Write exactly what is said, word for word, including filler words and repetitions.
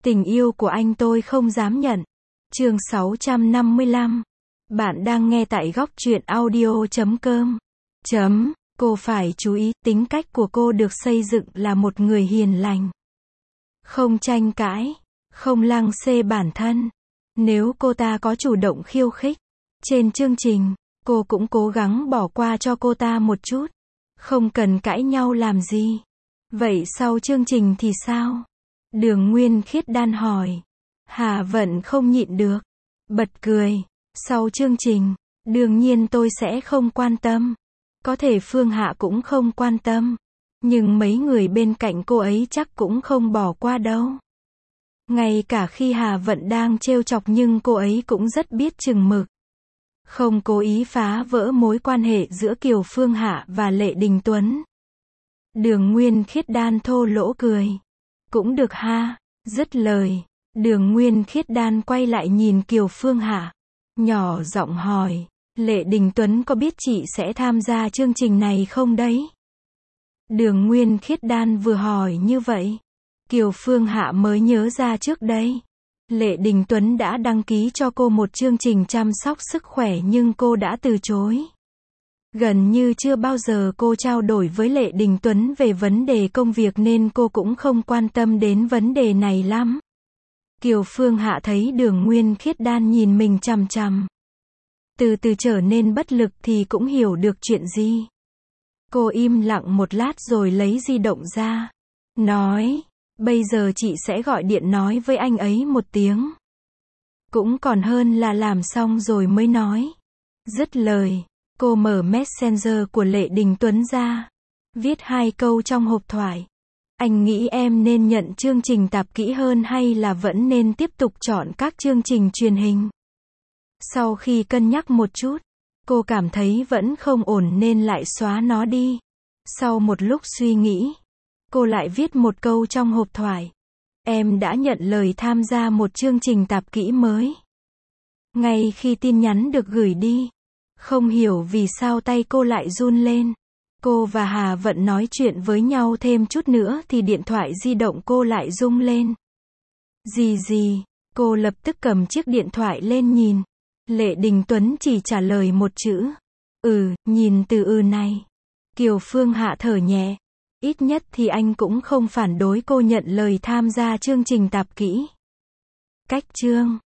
Tình yêu của anh tôi không dám nhận. Chương sáu trăm năm mươi lăm. Bạn đang nghe tại góc truyện audio chấm com. Chấm. Cô phải chú ý, tính cách của cô được xây dựng là một người hiền lành. Không tranh cãi, không lăng xê bản thân. Nếu cô ta có chủ động khiêu khích trên chương trình, cô cũng cố gắng bỏ qua cho cô ta một chút. Không cần cãi nhau làm gì. Vậy sau chương trình thì sao? Đường Nguyên Khiết Đan hỏi. Hà Vận không nhịn được. Bật cười. Sau chương trình, đương nhiên tôi sẽ không quan tâm. Có thể Phương Hạ cũng không quan tâm. Nhưng mấy người bên cạnh cô ấy chắc cũng không bỏ qua đâu. Ngay cả khi Hà Vận đang trêu chọc nhưng cô ấy cũng rất biết chừng mực. Không cố ý phá vỡ mối quan hệ giữa Kiều Phương Hạ và Lệ Đình Tuấn. Đường Nguyên Khiết Đan thô lỗ cười. Cũng được ha. Dứt lời, Đường Nguyên Khiết Đan quay lại nhìn Kiều Phương Hạ. Nhỏ giọng hỏi, Lệ Đình Tuấn có biết chị sẽ tham gia chương trình này không đấy? Đường Nguyên Khiết Đan vừa hỏi như vậy, Kiều Phương Hạ mới nhớ ra trước đây. Lệ Đình Tuấn đã đăng ký cho cô một chương trình chăm sóc sức khỏe nhưng cô đã từ chối. Gần như chưa bao giờ cô trao đổi với Lệ Đình Tuấn về vấn đề công việc nên cô cũng không quan tâm đến vấn đề này lắm. Kiều Phương Hạ thấy Đường Nguyên Khiết Đan nhìn mình chằm chằm. Từ từ trở nên bất lực thì cũng hiểu được chuyện gì. Cô im lặng một lát rồi lấy di động ra. Nói, bây giờ chị sẽ gọi điện nói với anh ấy một tiếng. Cũng còn hơn là làm xong rồi mới nói. Dứt lời, cô mở Messenger của Lệ Đình Tuấn ra. Viết hai câu trong hộp thoại. Anh nghĩ em nên nhận chương trình tạp kỹ hơn hay là vẫn nên tiếp tục chọn các chương trình truyền hình? Sau khi cân nhắc một chút, cô cảm thấy vẫn không ổn nên lại xóa nó đi. Sau một lúc suy nghĩ, cô lại viết một câu trong hộp thoại. Em đã nhận lời tham gia một chương trình tạp kỹ mới. Ngay khi tin nhắn được gửi đi, không hiểu vì sao tay cô lại run lên. Cô và Hà Vận nói chuyện với nhau thêm chút nữa thì điện thoại di động cô lại rung lên. Gì gì, cô lập tức cầm chiếc điện thoại lên nhìn. Lệ Đình Tuấn chỉ trả lời một chữ. Ừ, nhìn từ ừ này. Kiều Phương Hạ thở nhẹ. Ít nhất thì anh cũng không phản đối cô nhận lời tham gia chương trình tạp kỹ. Cách chương.